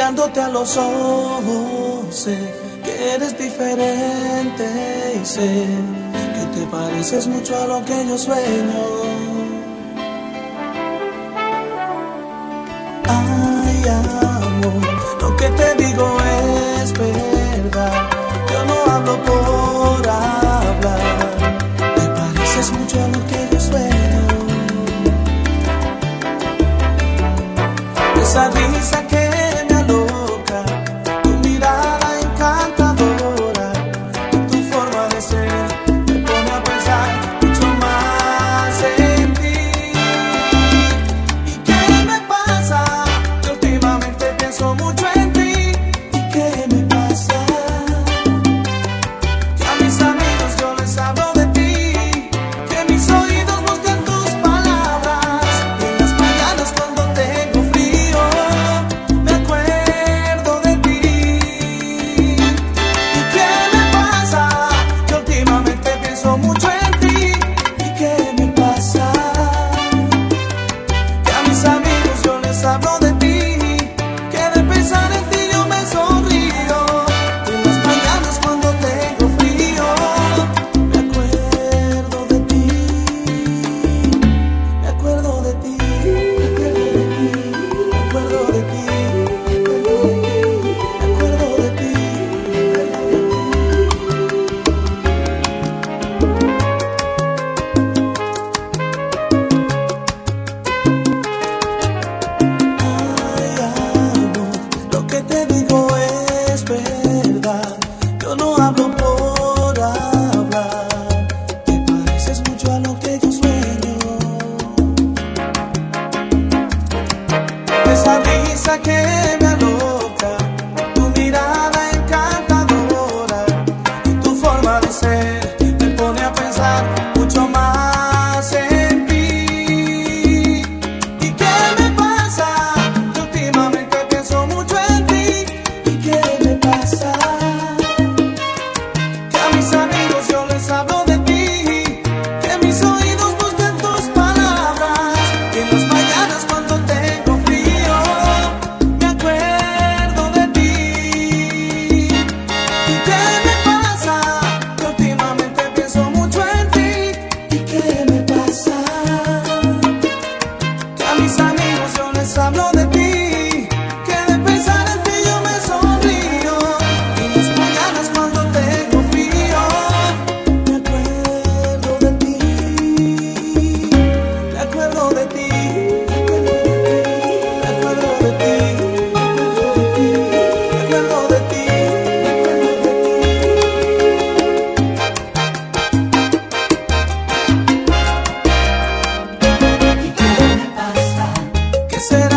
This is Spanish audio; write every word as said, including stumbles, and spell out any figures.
Mirándote a los ojos, sé que eres diferente y sé que te pareces mucho a lo que yo sueño. Ay, amor, lo que te digo es verdad. Yo no hablo por hablar. Te pareces mucho a lo que yo sueño. Esa risa que me aloca, tu mirada encantadora, tu forma de ser me pone a pensar mucho más en ti. ¿Y qué me pasa? Que últimamente pienso mucho en ti. ¿Y qué me pasa? Que a mis amigos yo les hablo de ti, que mis oídos buscan tus palabras, y en las mañanas cuando tengo frío me acuerdo de ti. ¿Y qué me pasa? Que últimamente pienso mucho en ti. ¿Y qué me pasa? Que a mis amigos yo les hablo de ti, que de pensar en ti yo me sonrío, y en las mañanas cuando tengo frío me acuerdo de ti, me acuerdo de ti, me acuerdo de ti, me acuerdo de ti, me acuerdo de ti, me acuerdo de ti, Ay, amor, lo que te digo es verdad. Yo no hablo por hablar. Te pareces mucho a lo que yo sueño. Esa risa que me aloca, tu mirada encantadora y tu forma de ser me pone a pensar mucho más en ti. ¿Y qué me pasa? Que últimamente pienso mucho en ti. ¿Y qué me pasa? Que a mis amigos yo les hablo de ti, que mis oídos buscan tus palabras, y en las mañanas cuando tengo frío me acuerdo de ti. ¿Y qué me pasa? Que últimamente pienso mucho en ti. ¿Y qué me pasa? Que a mis amigos yo les hablo de ti, que de pensar en ti yo me sonrío, y en las mañanas cuando tengo frío me acuerdo de ti, me acuerdo de ti, me acuerdo de ti, me acuerdo de ti, me acuerdo de ti, me acuerdo de ti. ¿Y qué me pasa? ¿Qué será?